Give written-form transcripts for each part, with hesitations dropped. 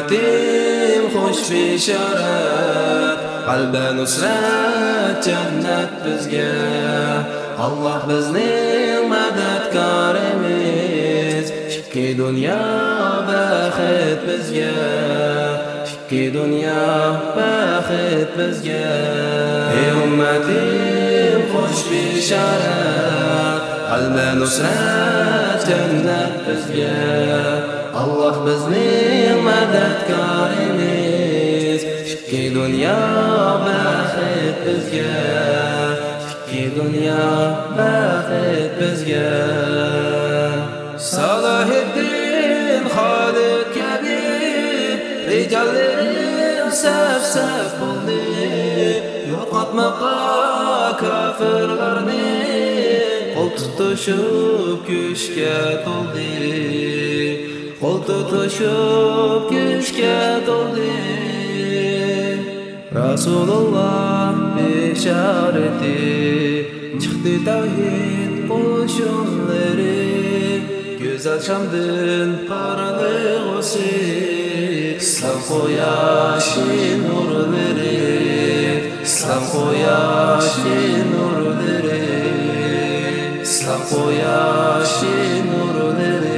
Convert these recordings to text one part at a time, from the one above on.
Ümmetim hoş bisharat, qalbda nusrat, jannat bizga. Allah bizning madadkorimiz, ikki dunyo baxit bizga, ikki dunyo baxit bizga. Ey ummatim hoş bisharat, qalbda nusrat, jannat bizga. Allah bizning madadkorimiz, ikki dunyo baxit bizga, ikki dunyo baxit bizga. Salahiddin Xolid kabi rijollarim saf-saf bo'ldi, yo'qotmoqqa kofirlarni qo'l tutishib kuchga to'ldi, qo'l tutishib kuchga to'ldi. Rasululloh bisharati, chiqdi tavhid qo'shinlari, go'zal shamdin parlig'usi, islom quyoshi nurlari, islom quyoshi nurlari, islom quyoshi nurlari.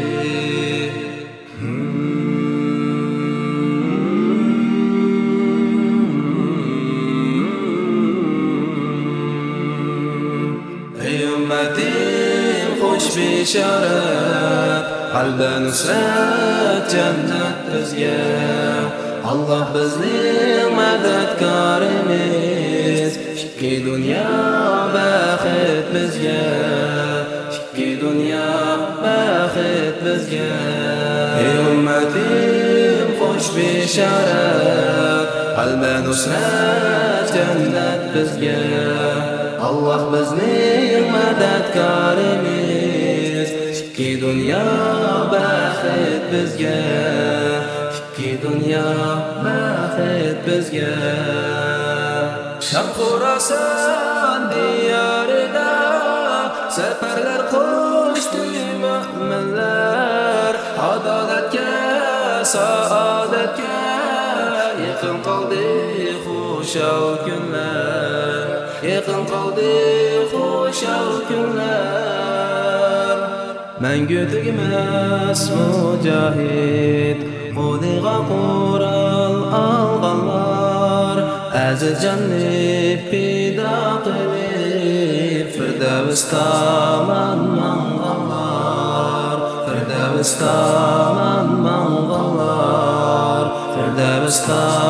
Ümmetim hoş bisharat, qalbda nusrat, jannat bizga. Allah bizning madadkorimiz, ikki dunyo baxit bizga, ikki dunyo baxit bizga. Ey ummatim hoş bisharat, qalbda nusrat, jannat bizga. Allah bizning madadkorimiz, ikki dunyo baxit bizga, ikki dunyo baxit bizga. Sham Xorason diyorida safarlar qo'shdi mu'minlar, adolatga, saodatga yaqin qoldi xushal kunlar, yaqin qoldi xushal kunlar. Mangu tugmas mujohid, qo'liga Qur'on olganlar, aziz jonni fido qilib Firdavs tomon manganlar, Firdavs tomon manganlar, Firdavs tomon